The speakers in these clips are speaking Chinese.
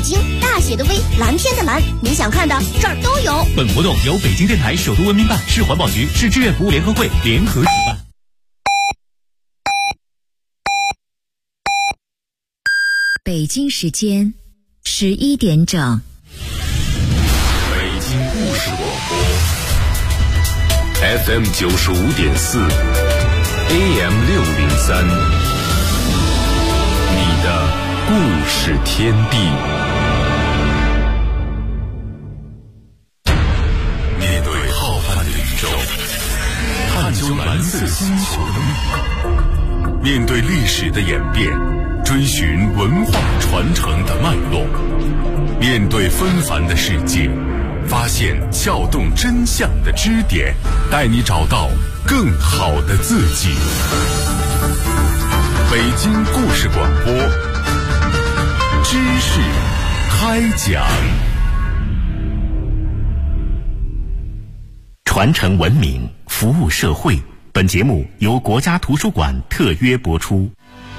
京，大写的 V， 蓝天的蓝，你想看的这儿都有。 本活动由北京电台首都文明办、市环保局、市志愿服务联合会联合主办。 北京时间11点整。 北京故事广播 FM 95.4 AM 603，你的故事天地。面对浩瀚的宇宙，探究蓝色星球的密码，面对历史的演变，追寻文化传承的脉络，面对纷繁的世界，发现撬动真相的支点，带你找到更好的自己。北京故事广播，知识开讲。 传承文明，服务社会。本节目由国家图书馆特约播出。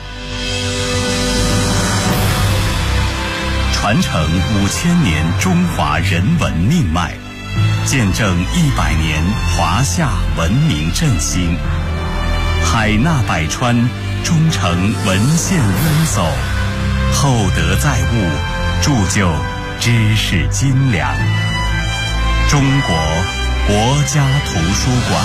传承5000年中华人文命脉，见证100年华夏文明振兴。海纳百川，忠诚文献渊走，厚德载物，铸就知识精良。中国国家图书馆。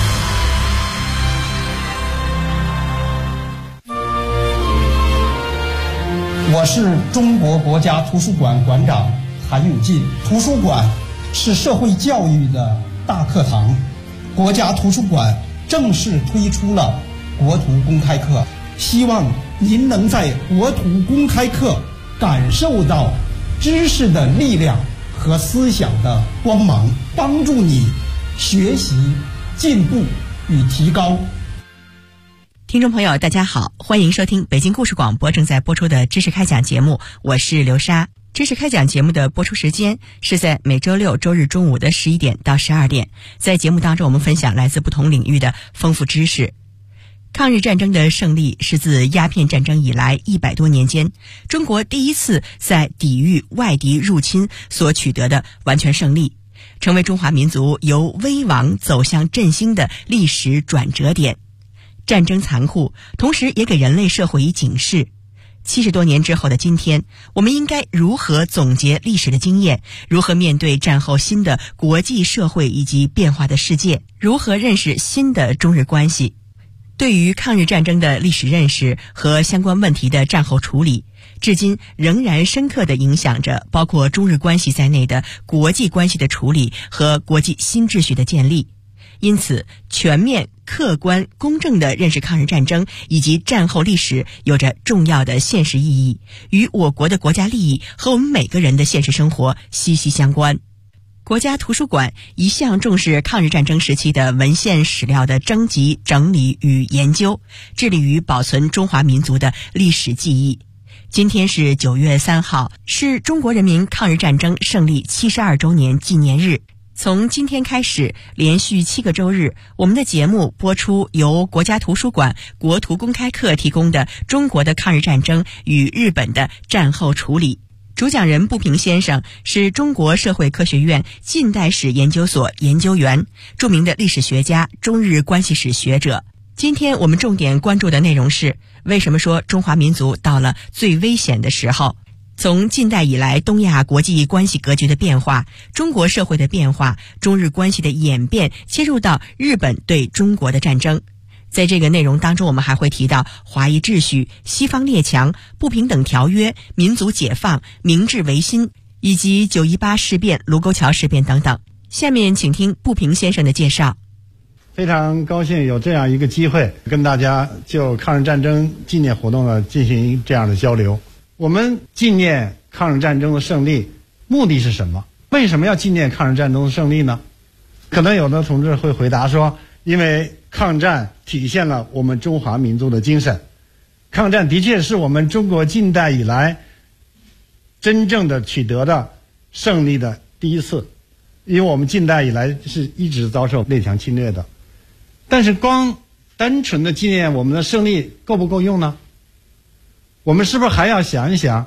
我是中国国家图书馆馆长韩永进。图书馆是社会教育的大课堂，国家图书馆正式推出了国图公开课，希望您能在国图公开课感受到知识的力量和思想的光芒，帮助你学习、进步与提高。 听众朋友大家好，欢迎收听北京故事广播正在播出的知识开讲节目，我是刘莎。知识开讲节目的播出时间是在每周六周日中午的11点到12点。在节目当中，我们分享来自不同领域的丰富知识。抗日战争的胜利是自鸦片战争以来100多年间，中国第一次在抵御外敌入侵所取得的完全胜利，成为中华民族由危亡走向振兴的历史转折点。战争残酷，同时也给人类社会以警示。70多年之后的今天，我们应该如何总结历史的经验？如何面对战后新的国际社会以及变化的世界？如何认识新的中日关系？对于抗日战争的历史认识和相关问题的战后处理，至今仍然深刻地影响着包括中日关系在内的国际关系的处理和国际新秩序的建立。因此，全面、客观、公正地认识抗日战争以及战后历史有着重要的现实意义，与我国的国家利益和我们每个人的现实生活息息相关。国家图书馆一向重视抗日战争时期的文献史料的征集、整理与研究，致力于保存中华民族的历史记忆。今天是9月3号，是中国人民抗日战争胜利72周年纪念日。从今天开始，连续7个周日，我们的节目播出由国家图书馆国图公开课提供的中国的抗日战争与日本的战后处理。主讲人步平先生是中国社会科学院近代史研究所研究员，著名的历史学家、中日关系史学者。今天我们重点关注的内容是，为什么说中华民族到了最危险的时候？从近代以来东亚国际关系格局的变化、中国社会的变化、中日关系的演变，切入到日本对中国的战争。在这个内容当中，我们还会提到华夷秩序、西方列强、不平等条约、民族解放、明治维新，以及9·18事变、卢沟桥事变等等。下面请听步平先生的介绍。 非常高兴有这样一个机会，跟大家就抗日战争纪念活动呢进行这样的交流。我们纪念抗日战争的胜利，目的是什么？为什么要纪念抗日战争的胜利呢？可能有的同志会回答说，因为抗战体现了我们中华民族的精神，抗战的确是我们中国近代以来真正的取得的胜利的第一次，因为我们近代以来是一直遭受列强侵略的。但是光单纯的纪念我们的胜利够不够用呢？我们是不是还要想一想，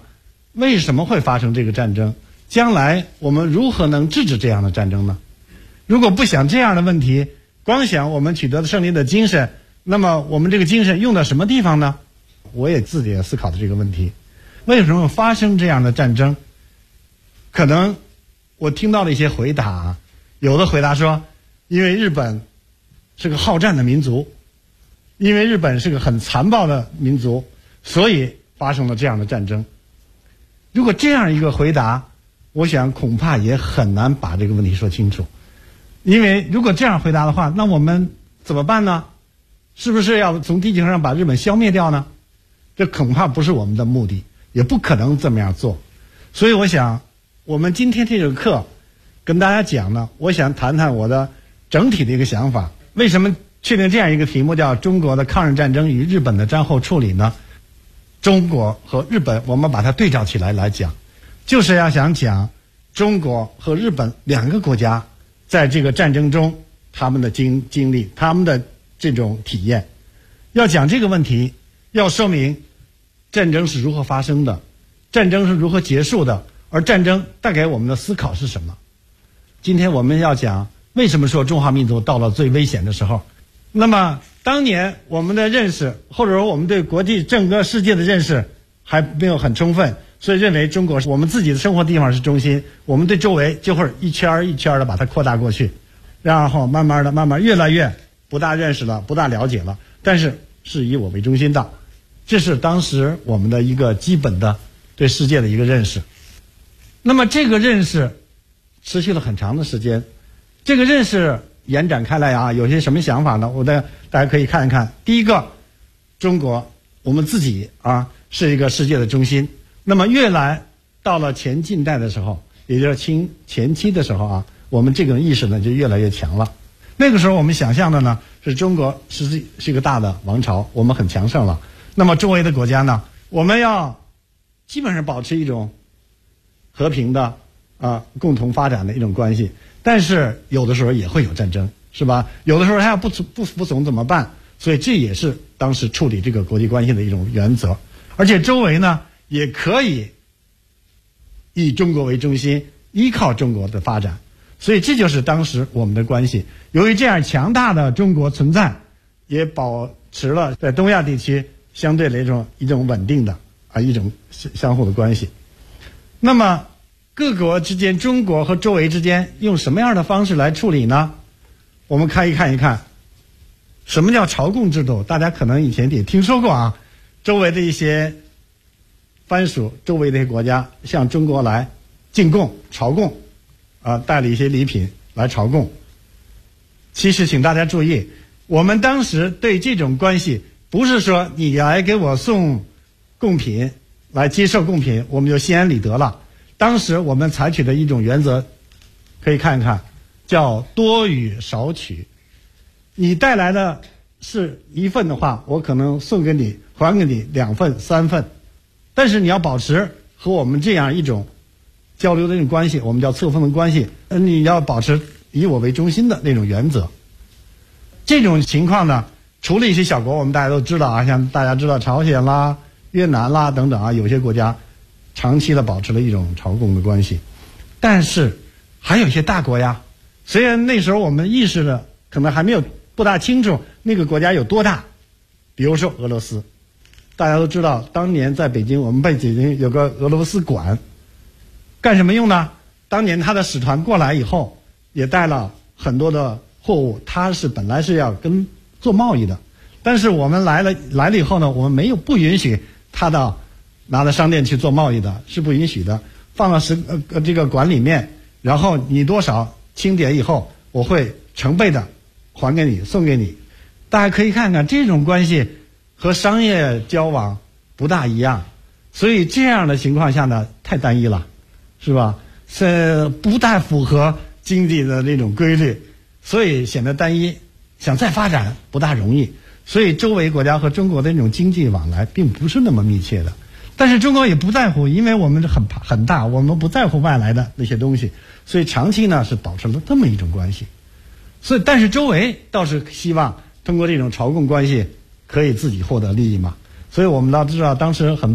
为什么会发生这个战争？将来我们如何能制止这样的战争呢？如果不想这样的问题，光想我们取得胜利的精神，那么我们这个精神用到什么地方呢？我也自己也思考的这个问题。为什么发生这样的战争？可能我听到了一些回答，有的回答说，因为日本是个好战的民族，因为日本是个很残暴的民族，所以发生了这样的战争。如果这样一个回答，我想恐怕也很难把这个问题说清楚。因为如果这样回答的话，那我们怎么办呢？是不是要从地球上把日本消灭掉呢？这恐怕不是我们的目的，也不可能这么样做。所以我想我们今天这个课跟大家讲呢，我想谈谈我的整体的一个想法。为什么确定这样一个题目叫中国的抗日战争与日本的战后处理呢？中国和日本我们把它对照起来讲，就是要想讲中国和日本两个国家在这个战争中他们的经历，他们的这种体验。要讲这个问题，要说明战争是如何发生的，战争是如何结束的，而战争带给我们的思考是什么。今天我们要讲为什么说中华民族到了最危险的时候。那么当年我们的认识，或者说我们对国际整个世界的认识还没有很充分，所以认为中国是我们自己的生活地方是中心，我们对周围就会一圈一圈的把它扩大过去，然后慢慢越来越不大认识了，不大了解了，但是是以我为中心的。这是当时我们的一个基本的对世界的一个认识。那么这个认识持续了很长的时间，这个认识延展开来啊，有些什么想法呢？大家可以看一看。第一个，中国我们自己是一个世界的中心。那么越来到了前近代的时候，也就是前期的时候我们这个意识呢就越来越强了。那个时候我们想象的呢是中国是一个大的王朝，我们很强盛了。那么周围的国家呢，我们要基本上保持一种和平的共同发展的一种关系。但是有的时候也会有战争，是吧？有的时候他要不服从怎么办？所以这也是当时处理这个国际关系的一种原则。而且周围呢也可以以中国为中心，依靠中国的发展。所以这就是当时我们的关系。由于这样强大的中国存在，也保持了在东亚地区相对的一种稳定的一种相互的关系。那么各国之间，中国和周围之间用什么样的方式来处理呢？我们看一看什么叫朝贡制度。大家可能以前也听说过周围的一些藩属，周围的一些国家向中国来进贡朝贡带了一些礼品来朝贡。其实请大家注意，我们当时对这种关系不是说你来给我送贡品，来接受贡品我们就心安理得了。当时我们采取的一种原则可以看一看，叫多与少取。你带来的是一份的话，我可能送给你还给你2份3份，但是你要保持和我们这样一种交流的那种关系，我们叫册封的关系，你要保持以我为中心的那种原则。这种情况呢，除了一些小国我们大家都知道像大家知道朝鲜啦、越南啦等等有些国家长期的保持了一种朝贡的关系。但是还有一些大国呀，虽然那时候我们意识的可能还没有不大清楚那个国家有多大，比如说俄罗斯。大家都知道当年在北京，我们北京有个俄罗斯馆，干什么用呢？当年他的使团过来以后也带了很多的货物，他是本来是要做贸易的，但是我们来了以后呢，我们不允许他拿到商店去做贸易的，是不允许的。放到这个馆里面，然后你多少清点以后，我会成倍的还给你，送给你。大家可以看看这种关系和商业交往不大一样，所以这样的情况下呢，太单一了，是吧？是不太符合经济的那种规律，所以显得单一，想再发展不大容易。所以周围国家和中国的那种经济往来并不是那么密切的。但是中国也不在乎，因为我们很大，我们不在乎外来的那些东西，所以长期呢是保持了这么一种关系。所以但是周围倒是希望通过这种朝贡关系可以自己获得利益嘛。所以我们都知道当时很多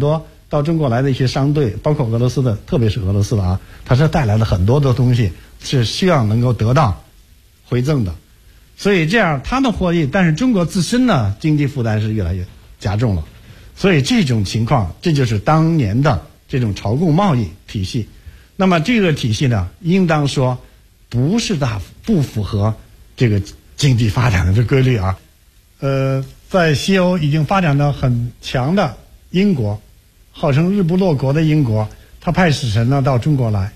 到中国来的一些商队，包括俄罗斯的，特别是俄罗斯的啊，它是带来了很多的东西，是希望能够得到回赠的。所以这样他们获益，但是中国自身呢经济负担是越来越加重了。所以这种情况，这就是当年的这种朝贡贸易体系。那么这个体系呢，应当说不符合这个经济发展的这规律啊。在西欧已经发展到很强的英国，号称日不落国的英国，他派使臣呢到中国来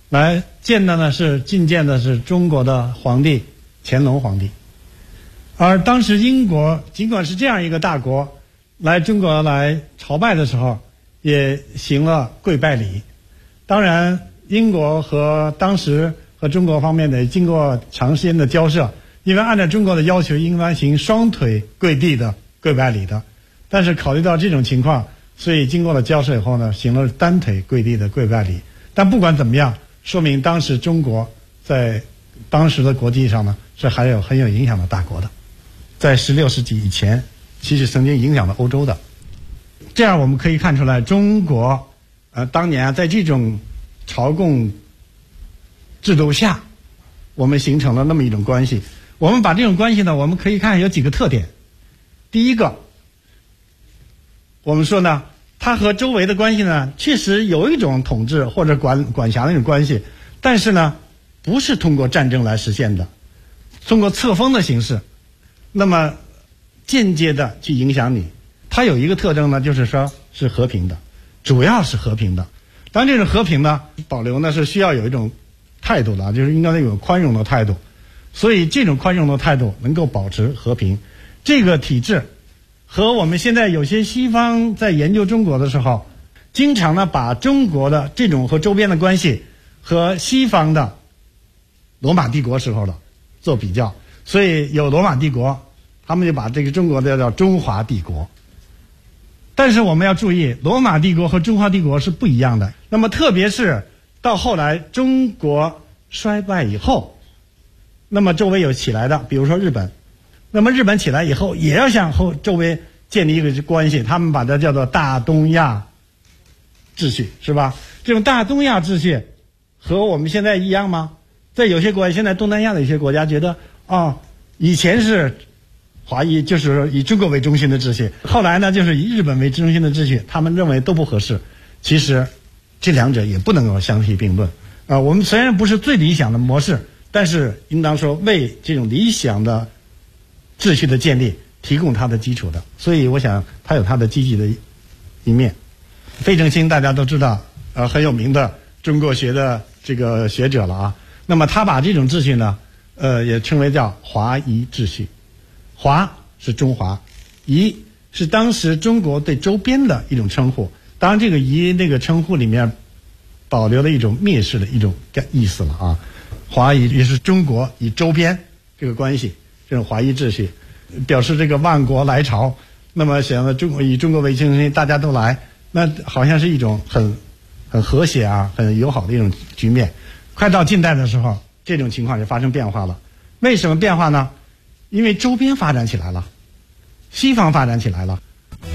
觐见的是中国的皇帝乾隆皇帝。而当时英国尽管是这样一个大国，来中国来朝拜的时候，也行了跪拜礼。当然，英国和当时和中国方面的经过长时间的交涉，因为按照中国的要求，应当行双腿跪地的跪拜礼的。但是考虑到这种情况，所以经过了交涉以后呢，行了单腿跪地的跪拜礼。但不管怎么样，说明当时中国在当时的国际上呢，是还有很有影响的大国的，在16世纪以前，其实曾经影响了欧洲的。这样我们可以看出来，中国当年在这种朝贡制度下，我们形成了那么一种关系。我们把这种关系呢，我们可以看有几个特点。第一个，我们说呢，它和周围的关系呢，确实有一种统治或者管辖的一种关系，但是呢，不是通过战争来实现的，通过册封的形式，那么间接的去影响你。它有一个特征呢，就是说是和平的，主要是和平的。当然这种和平呢，保留呢是需要有一种态度的，就是应该有宽容的态度。所以这种宽容的态度能够保持和平。这个体制和我们现在有些西方在研究中国的时候，经常呢把中国的这种和周边的关系和西方的罗马帝国时候的做比较。所以有罗马帝国，他们就把这个中国的叫中华帝国。但是我们要注意，罗马帝国和中华帝国是不一样的。那么特别是到后来中国衰败以后，那么周围有起来的，比如说日本，那么日本起来以后也要向周围建立一个关系，他们把它叫做大东亚秩序，是吧？这种大东亚秩序和我们现在一样吗？在有些国家，现在东南亚的一些国家觉得以前是华裔，就是以中国为中心的秩序，后来呢就是以日本为中心的秩序，他们认为都不合适。其实这两者也不能够相提并论我们虽然不是最理想的模式，但是应当说为这种理想的秩序的建立提供它的基础的。所以我想它有它的积极的一面。费正清大家都知道很有名的中国学的这个学者了啊。那么他把这种秩序呢也称为叫华夷秩序。华是中华，夷是当时中国对周边的一种称呼。当然这个夷那个称呼里面保留了一种蔑视的一种意思了啊。华夷也是中国与周边这个关系，这种华夷秩序表示这个万国来朝，那么想要以中国为中心，大家都来，那好像是一种很和谐很友好的一种局面。快到近代的时候，这种情况就发生变化了。为什么变化呢？因为周边发展起来了，西方发展起来了。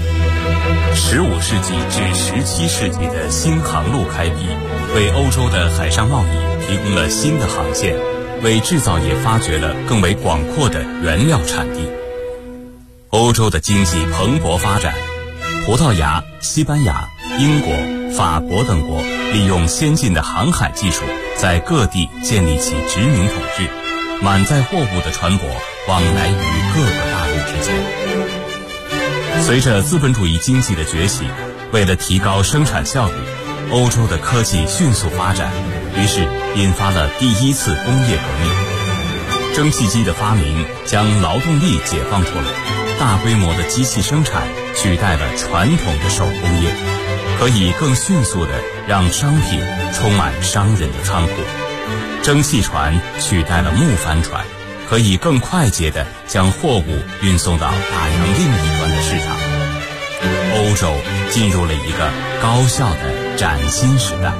15世纪至17世纪的新航路开辟，为欧洲的海上贸易提供了新的航线，为制造业发掘了更为广阔的原料产地。欧洲的经济蓬勃发展，葡萄牙、西班牙、英国、法国等国利用先进的航海技术，在各地建立起殖民统治，满载货物的船舶往来于各个大陆之间。随着资本主义经济的崛起，为了提高生产效率，欧洲的科技迅速发展，于是引发了第一次工业革命。蒸汽机的发明将劳动力解放出来，大规模的机器生产取代了传统的手工业，可以更迅速地让商品充满商人的仓库。蒸汽船取代了木帆船，可以更快捷地将货物运送到大洋另一端的市场。欧洲进入了一个高效的崭新时代。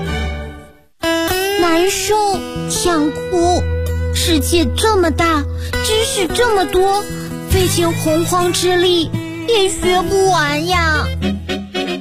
难受，想哭，世界这么大，知识这么多，费尽洪荒之力也学不完呀。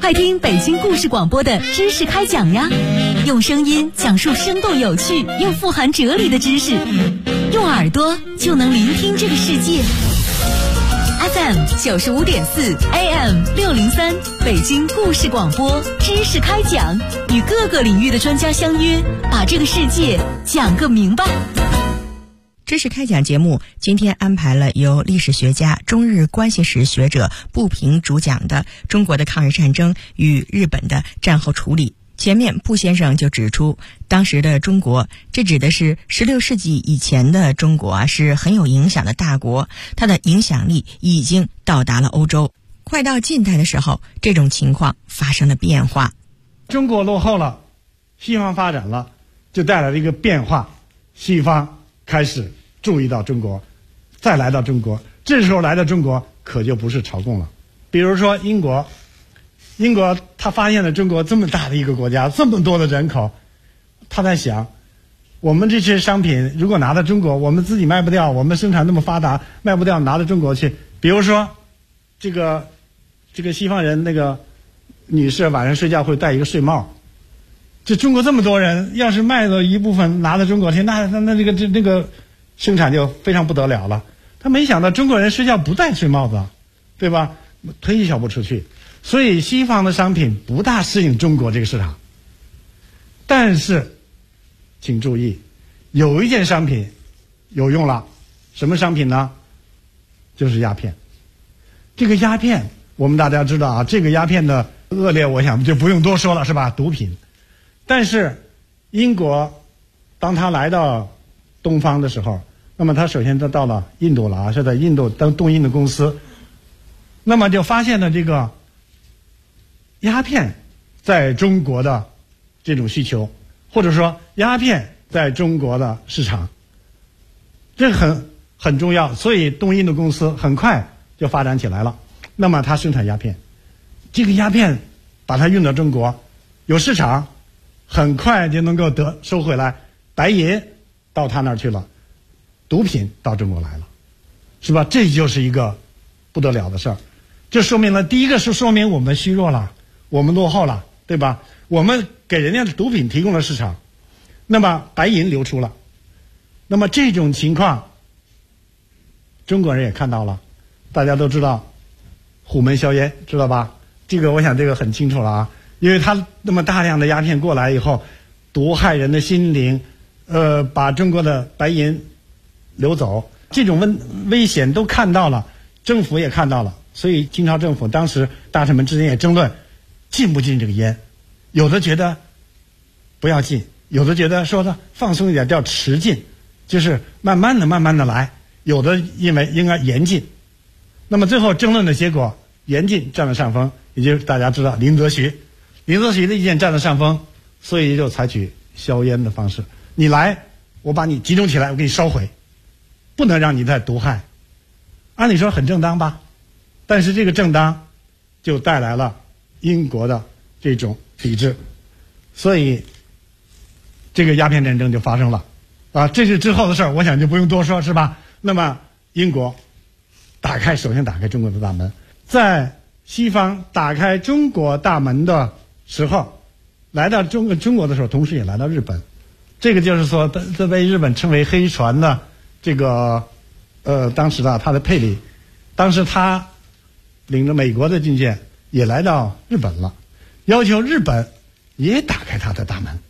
快听北京故事广播的知识开讲呀，用声音讲述生动有趣又富含哲理的知识，用耳朵就能聆听这个世界。FM 95.4 AM 603，北京故事广播知识开讲，与各个领域的专家相约，把这个世界讲个明白。 知识开讲节目今天安排了由历史学家、中日关系史学者步平主讲的中国的抗日战争与日本的战后处理。前面步先生就指出，当时的中国，这指的是16世纪以前的中国啊，是很有影响的大国，它的影响力已经到达了欧洲。快到近代的时候，这种情况发生了变化。 中国落后了，西方发展了，就带来了一个变化，西方开始注意到中国，再来到中国，这时候来到中国可就不是朝贡了。比如说英国他发现了中国这么大的一个国家，这么多的人口，他在想，我们这些商品如果拿到中国，我们自己卖不掉，我们生产那么发达，卖不掉，拿到中国去。比如说这个西方人那个女士晚上睡觉会戴一个睡帽，这中国这么多人，要是卖了一部分拿到中国去，那这个生产就非常不得了了。他没想到中国人睡觉不戴睡帽子，对吧？推销不出去，所以西方的商品不大适应中国这个市场。但是请注意，有一件商品有用了，什么商品呢？就是鸦片。这个鸦片我们大家知道啊，这个鸦片的恶劣我想就不用多说了，是吧？毒品。但是英国当他来到东方的时候，那么他首先他到了印度了啊，是在印度当东印的公司，那么就发现了这个鸦片在中国的这种需求，或者说鸦片在中国的市场，这很重要，所以东印的公司很快就发展起来了。那么他生产鸦片，这个鸦片把它运到中国，有市场，很快就能够收回来，白银到他那儿去了，毒品到中国来了，是吧？这就是一个不得了的事儿。这说明了，第一个是说明我们虚弱了，我们落后了，对吧？我们给人家的毒品提供了市场，那么白银流出了，那么这种情况中国人也看到了。大家都知道虎门销烟，知道吧？这个我想这个很清楚了啊，因为他那么大量的鸦片过来以后，毒害人的心灵，把中国的白银流走，这种危险都看到了，政府也看到了，所以清朝政府当时大臣们之间也争论禁不禁这个烟，有的觉得不要禁，有的觉得说的放松一点叫迟禁，就是慢慢的来，有的因为应该严禁。那么最后争论的结果，严禁占了上风，也就是大家知道林则徐的意见占了上风，所以就采取硝烟的方式，你来我把你集中起来，我给你烧毁，不能让你再毒害。按理说很正当吧，但是这个正当就带来了英国的这种抵制，所以这个鸦片战争就发生了啊。这是之后的事儿，我想就不用多说，是吧？那么英国首先打开中国的大门，在西方打开中国大门的时候，来到中国的时候，同时也来到日本。这个就是说，这被日本称为黑船的这个当时他的佩里，当时他领着美国的军舰也来到日本了，要求日本也打开他的大门。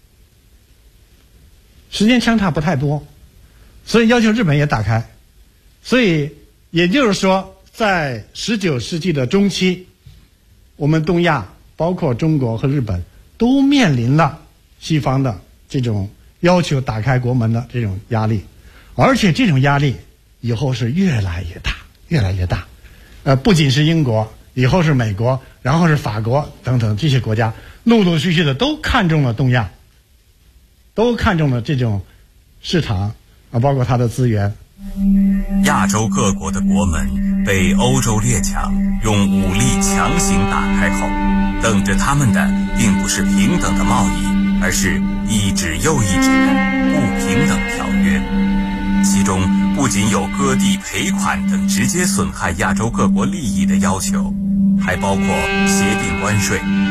时间相差不太多，所以要求日本也打开。所以也就是说，在19世纪的中期，我们东亚包括中国和日本都面临了西方的这种要求打开国门的这种压力，而且这种压力以后是越来越大，不仅是英国，以后是美国，然后是法国等等这些国家，陆陆续续的都看中了东亚，都看中了这种市场啊，包括它的资源。 亚洲各国的国门被欧洲列强用武力强行打开后，等着他们的并不是平等的贸易，而是一纸又一纸的不平等条约。其中不仅有割地赔款等直接损害亚洲各国利益的要求，还包括协定关税、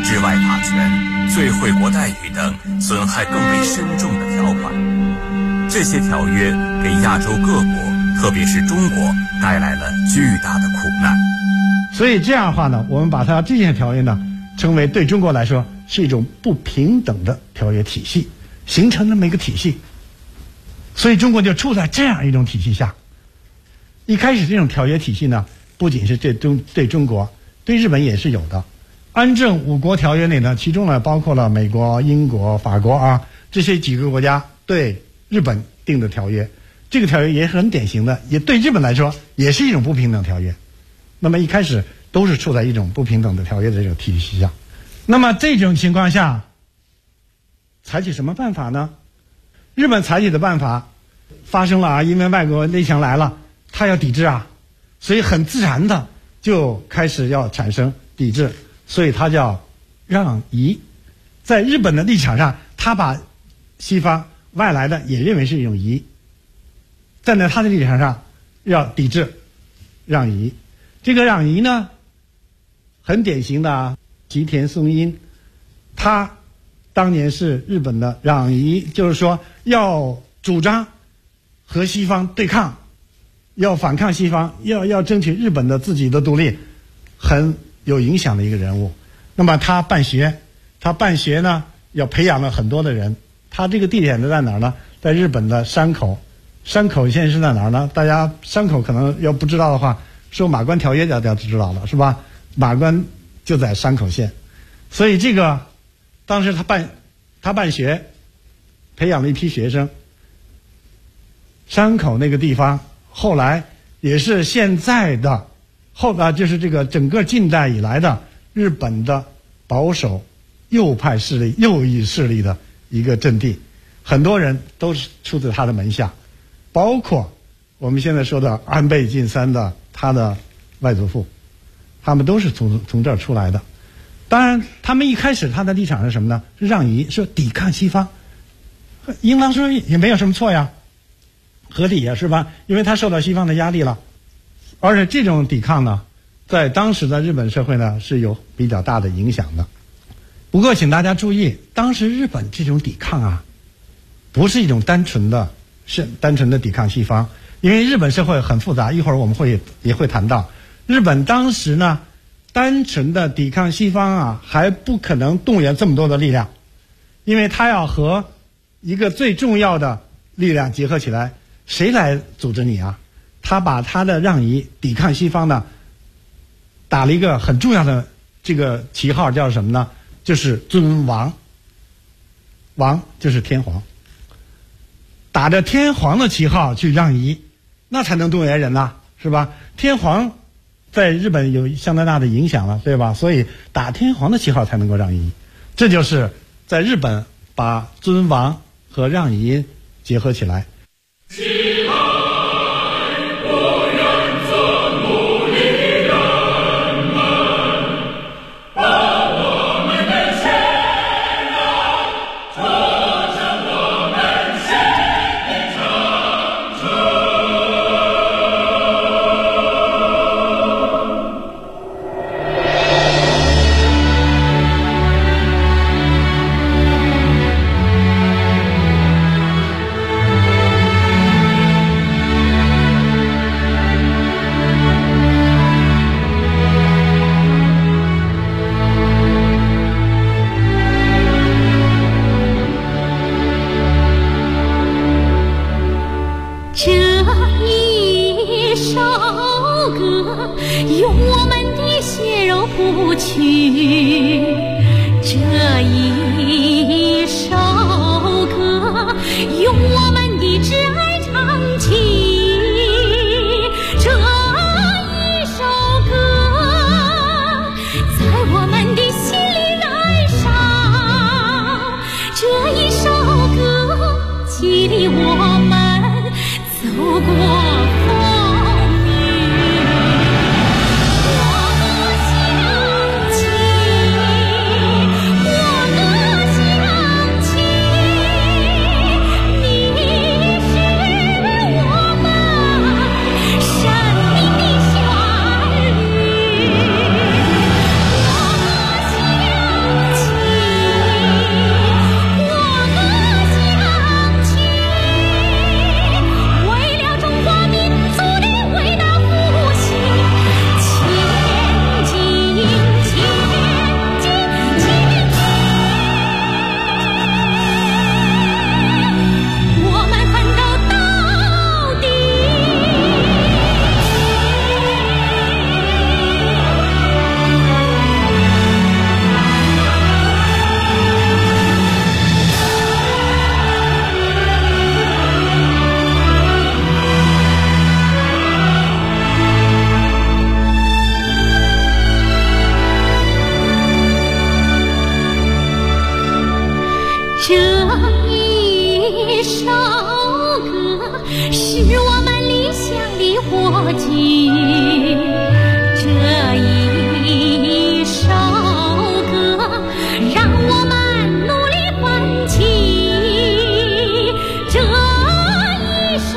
治外法权、最惠国待遇等损害更为深重的条款。这些条约给亚洲各国，特别是中国带来了巨大的苦难。 所以这样的话呢，我们把它这些条约呢称为对中国来说是一种不平等的条约体系，形成这么一个体系。所以中国就处在这样一种体系下。一开始这种条约体系呢，不仅是对中国，对日本也是有的。安正五国条约内呢，其中呢包括了美国、英国、法国啊这些几个国家对日本定的条约。这个条约也是很典型的，也对日本来说也是一种不平等条约。那么一开始都是处在一种不平等的条约的这个体系下。那么这种情况下采取什么办法呢？日本采取的办法发生了啊，因为外国列强来了，他要抵制啊，所以很自然的就开始要产生抵制，所以他叫让夷。在日本的立场上，他把西方外来的也认为是一种夷，站在他的立场上要抵制让夷。这个让夷呢很典型的啊，吉田松阴，他当年是日本的让夷，就是说要主张和西方对抗，要反抗西方，要争取日本的自己的独立，很有影响的一个人物。那么他办学呢要培养了很多的人。他这个地点在哪儿呢？在日本的山口。山口县是在哪儿呢？大家山口可能要不知道的话，受马关条约大家知道了是吧？马关就在山口县。所以这个当时他办学，培养了一批学生。山口那个地方后来也是现在的就是这个整个近代以来的日本的保守右派势力、右翼势力的一个阵地，很多人都是出自他的门下，包括我们现在说的安倍晋三的他的外祖父，他们都是从这儿出来的。当然他们一开始他的立场是什么呢？是让夷，是抵抗西方，应当说也没有什么错呀，合理呀，是吧？因为他受到西方的压力了。而且这种抵抗呢，在当时的日本社会呢是有比较大的影响的。不过请大家注意，当时日本这种抵抗啊，不是一种单纯的抵抗西方，因为日本社会很复杂，一会儿我们也会谈到。日本当时呢，单纯的抵抗西方啊，还不可能动员这么多的力量，因为他要和一个最重要的力量结合起来，谁来组织你啊？他把他的让夷抵抗西方呢，打了一个很重要的这个旗号，叫什么呢？就是尊王，王就是天皇，打着天皇的旗号去让夷，那才能动员人呐，是吧？天皇在日本有相当大的影响了，对吧？所以打天皇的旗号才能够让夷，这就是在日本把尊王和让夷结合起来。 一首歌，是我们理想的火炬。这一首歌，让我们努力奋起。这一首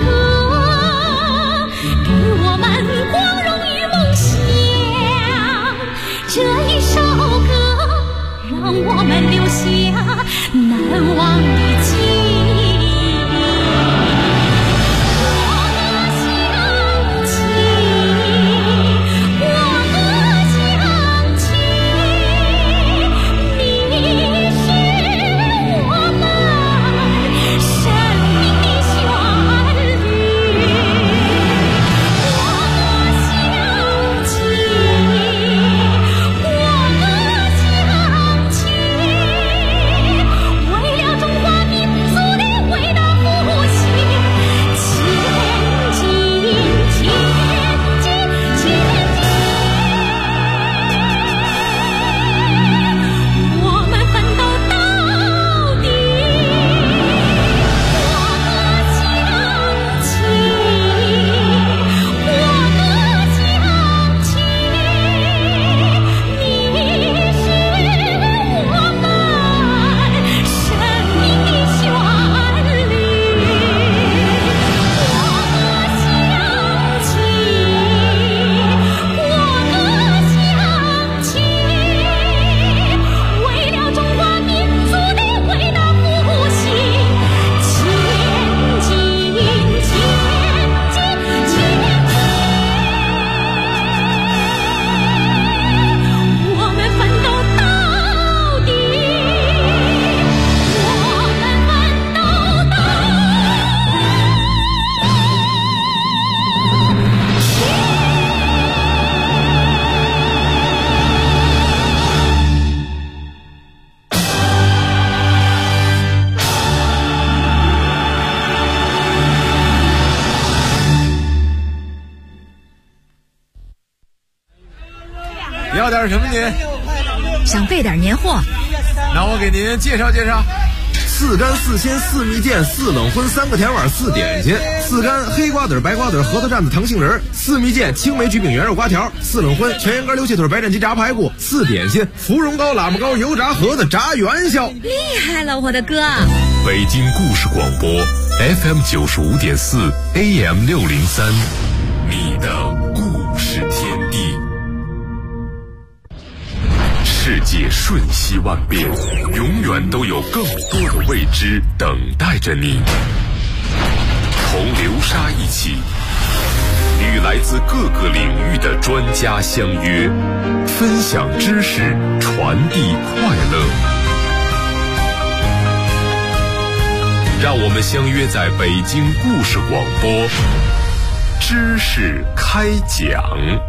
歌，给我们光荣与梦想。这一首歌，让我们留下难忘的记忆。 要点什么您？ 想备点年货。 那我给您介绍介绍。4干4鲜4蜜饯4冷荤3个甜碗4点心，4干黑瓜子白瓜子核桃蘸子糖杏仁，4蜜饯青梅焗饼圆肉瓜条，4冷荤全羊肝溜切腿白斩鸡炸排骨，4点心芙蓉糕喇嘛糕油炸盒子炸元宵。 厉害了，我的哥！ 北京故事广播 FM 95.4 AM 603，你的故事天地。世界瞬息万变，永远都有更多的未知等待着你。同流沙一起，与来自各个领域的专家相约，分享知识，传递快乐。让我们相约在北京故事广播，知识开讲。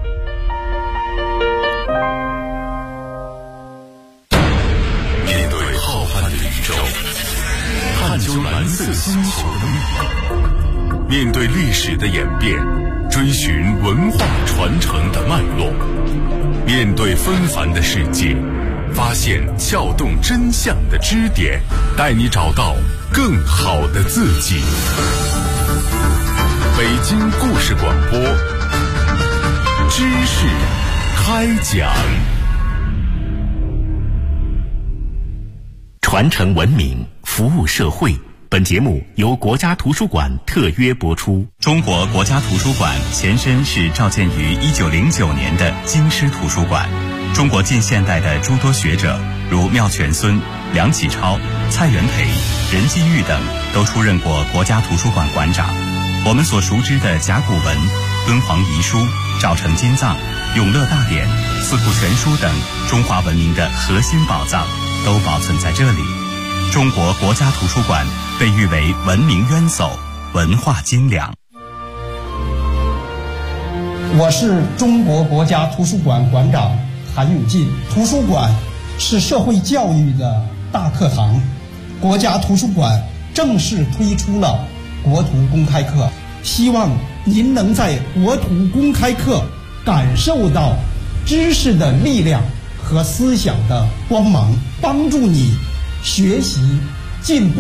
探究蓝色星球的秘密，面对历史的演变，追寻文化传承的脉络，面对纷繁的世界，发现撬动真相的支点，带你找到更好的自己。北京故事广播，知识开讲。 传承文明，服务社会。本节目由国家图书馆特约播出。 中国国家图书馆前身是召建于1909年的京师图书馆。中国近现代的诸多学者，如妙泉孙、梁启超、蔡元培、任继玉等，都出任过国家图书馆馆长。我们所熟知的甲骨文、敦煌遗书、赵城金藏、永乐大典、四库全书等中华文明的核心宝藏，都保存在这里。中国国家图书馆被誉为文明渊薮、文化精良。 我是中国国家图书馆馆长韩永进。图书馆是社会教育的大课堂，国家图书馆正式推出了国图公开课，希望您能在国图公开课感受到知识的力量和思想的光芒，帮助你学习进步，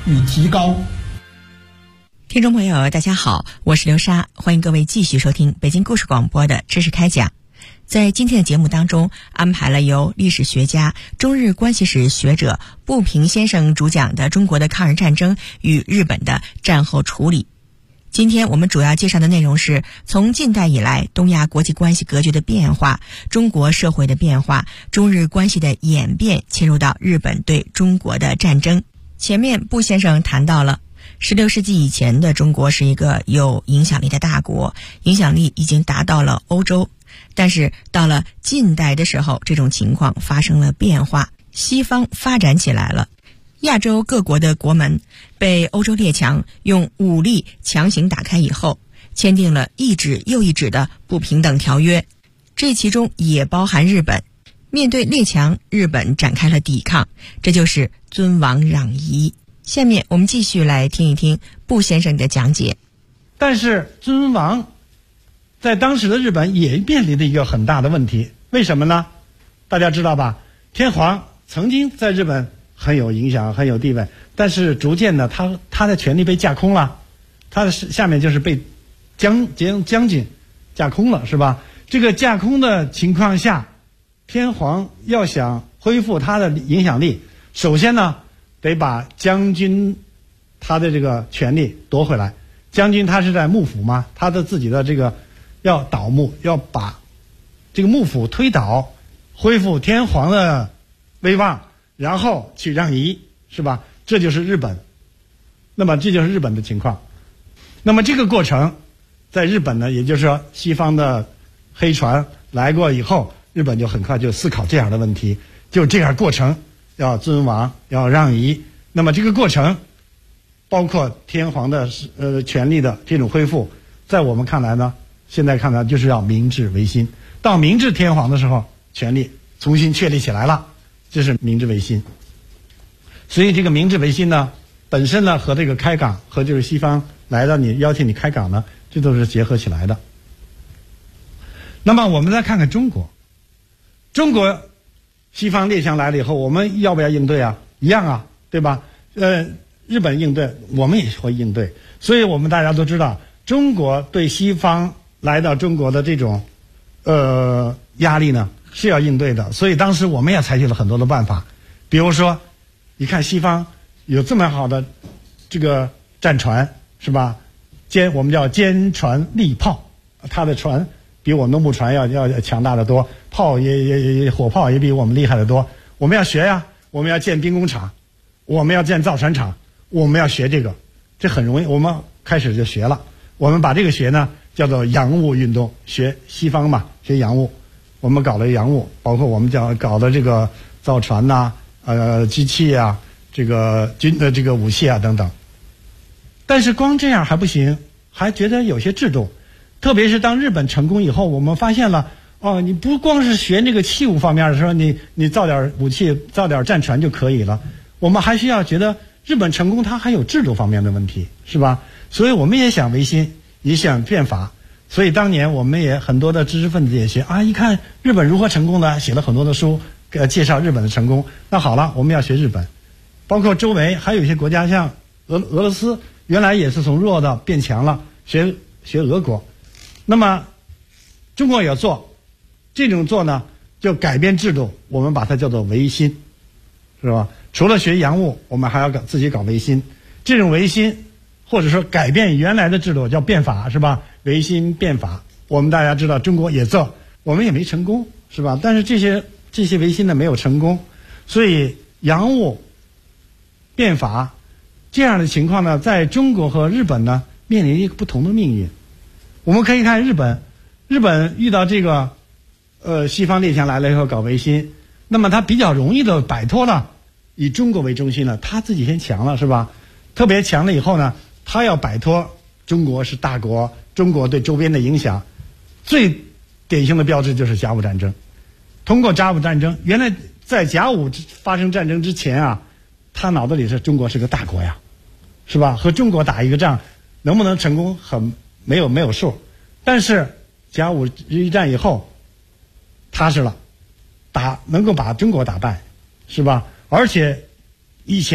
与提高。 听众朋友大家好，我是刘莎，欢迎各位继续收听北京故事广播的知识开讲。在今天的节目当中，安排了由历史学家、中日关系史学者步平先生主讲的中国的抗日战争与日本的战后处理。今天我们主要介绍的内容是从近代以来东亚国际关系格局的变化、中国社会的变化、中日关系的演变，切入到日本对中国的战争。前面步先生谈到了16世纪以前的中国是一个有影响力的大国，影响力已经达到了欧洲。但是到了近代的时候，这种情况发生了变化，西方发展起来了。亚洲各国的国门被欧洲列强用武力强行打开以后，签订了一纸又一纸的不平等条约，这其中也包含日本。面对列强，日本展开了抵抗，这就是尊王攘夷。下面我们继续来听一听步先生的讲解。 但是尊王在当时的日本也面临着一个很大的问题，为什么呢？大家知道吧，天皇曾经在日本很有影响，很有地位，但是逐渐的他的权力被架空了，他的下面就是被将军架空了，是吧？这个架空的情况下，天皇要想恢复他的影响力，首先呢得把将军他的这个权力夺回来。将军他是在幕府嘛，他的自己的这个要倒幕，要把这个幕府推倒，恢复天皇的威望，然后去让夷，是吧？这就是日本。那么这就是日本的情况。那么这个过程在日本呢，也就是说西方的黑船来过以后，日本就很快就思考这样的问题，就这样过程要尊王，要让夷。那么这个过程包括天皇的权力的这种恢复，在我们看来呢，现在看来就是要明治维新。到明治天皇的时候，权力重新确立起来了，这是明治维新。所以这个明治维新呢，本身呢和这个开港，和就是西方来到你邀请你开港呢，这都是结合起来的。那么我们再看看中国，中国西方列强来了以后，我们要不要应对啊？一样啊，对吧？日本应对，我们也会应对。所以我们大家都知道，中国对西方来到中国的这种压力呢是要应对的。所以当时我们也采取了很多的办法，比如说你看西方有这么好的这个战船，是吧？我们叫坚船利炮，它的船比我们的木船要强大的多，炮也火炮也比我们厉害的多。我们要学呀，我们要建兵工厂，我们要建造船厂，我们要学这个，这很容易，我们开始就学了。我们把这个学呢叫做洋务运动，学西方嘛，学洋务。我们搞了洋务，包括我们搞的这个造船呐、机器啊，这个这个武器啊等等。但是光这样还不行，还觉得有些制度。特别是当日本成功以后，我们发现了你不光是学那个器物方面的时候，你造点武器、造点战船就可以了。我们还需要觉得日本成功，它还有制度方面的问题，是吧？所以我们也想维新，也想变法。所以当年我们也很多的知识分子也学一看日本如何成功的，写了很多的书介绍日本的成功。那好了，我们要学日本，包括周围还有一些国家，像俄罗斯，原来也是从弱的变强了，学俄国。那么中国也做，这种做呢就改变制度，我们把它叫做维新，是吧？除了学洋务，我们还要自己搞维新。这种维新或者说改变原来的制度叫变法，是吧？维新变法，我们大家知道中国也做，我们也没成功，是吧？但是这些维新呢没有成功，所以洋务变法这样的情况呢，在中国和日本呢面临一个不同的命运。我们可以看日本遇到这个西方列强来了以后搞维新，那么他比较容易的摆脱了以中国为中心了，他自己先强了，是吧？特别强了以后呢，他要摆脱中国是大国，中国对周边的影响，最典型的标志就是甲午战争。通过甲午战争，原来在甲午发生战争之前他脑子里是中国是个大国呀，是吧？和中国打一个仗能不能成功没有数。但是甲午一战以后踏实了，能够把中国打败，是吧？而且以前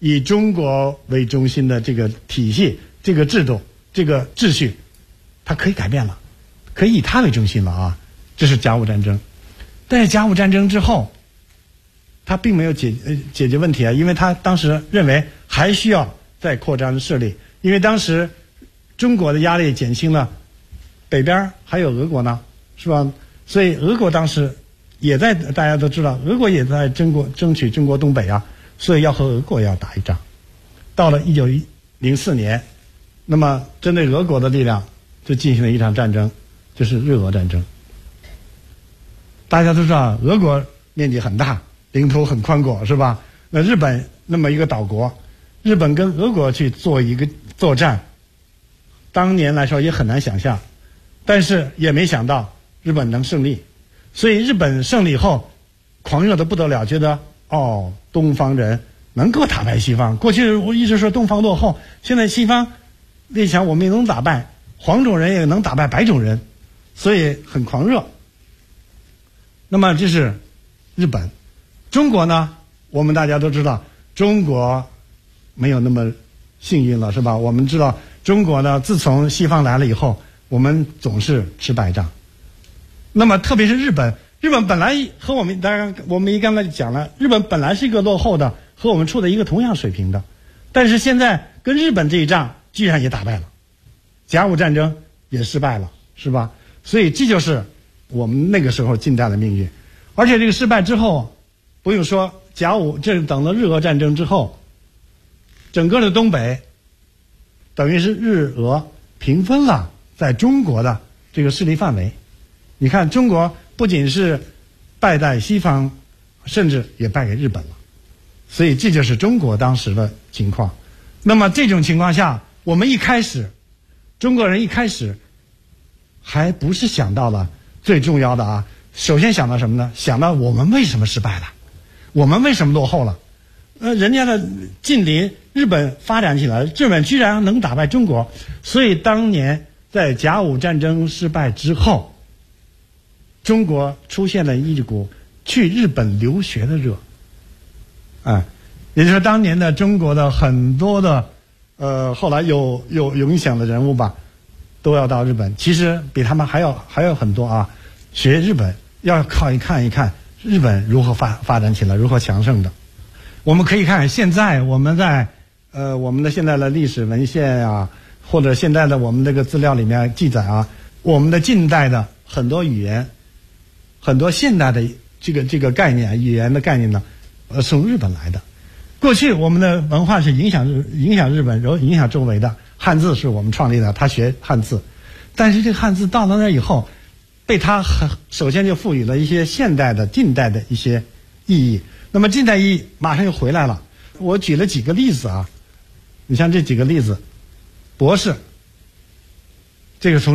以中国为中心的这个体系、这个制度、这个秩序，它可以改变了，可以以它为中心了啊！这是甲午战争。但是甲午战争之后，他并没有解决问题啊，因为他当时认为还需要再扩张势力，因为当时中国的压力减轻了，北边还有俄国呢，是吧？所以俄国当时也在，大家都知道，俄国也在争取中国东北啊，所以要和俄国要打一仗。到了1904年，那么针对俄国的力量就进行了一场战争，就是日俄战争。大家都知道，俄国面积很大，领土很宽广，是吧？那日本那么一个岛国，日本跟俄国去作战，当年来说也很难想象，但是也没想到日本能胜利。所以日本胜利后狂热的不得了，觉得东方人能够打败西方。过去我一直说东方落后，现在西方列强我们也能打败，黄种人也能打败白种人，所以很狂热。那么这是日本。中国呢，我们大家都知道，中国没有那么幸运了，是吧？我们知道中国呢，自从西方来了以后，我们总是吃败仗。那么特别是日本本来和我们，当然我们刚才讲了，日本本来是一个落后的，和我们处在一个同样水平的，但是现在跟日本这一仗居然也打败了，甲午战争也失败了，是吧？所以这就是我们那个时候近代的命运。而且这个失败之后，不用说甲午，这等了日俄战争之后，整个的东北等于是日俄平分了在中国的这个势力范围。你看中国不仅是败在西方，甚至也败给日本了，所以这就是中国当时的情况。那么这种情况下，我们中国人一开始还不是想到了最重要的啊，首先想到什么呢？想到我们为什么失败了，我们为什么落后了？人家的近邻日本发展起来了，日本居然能打败中国，所以当年在甲午战争失败之后，中国出现了一股去日本留学的热，也就是当年的中国的很多的后来有影响的人物吧，都要到日本。其实比他们还有很多啊，学日本要看一看日本如何发展起来，如何强盛的。我们可以看现在我们在我们的现在的历史文献啊，或者现在的我们这个资料里面记载啊，我们的近代的很多语言，很多现代的这个概念，语言的概念呢，是从日本来的。过去我们的文化是影响日本，然后影响周围的。汉字是我们创立的，他学汉字，但是这个汉字到了那以后，被他首先就赋予了一些近代的一些意义。那么近代意义马上又回来了。我举了几个例子啊，你像这几个例子，博士，这个从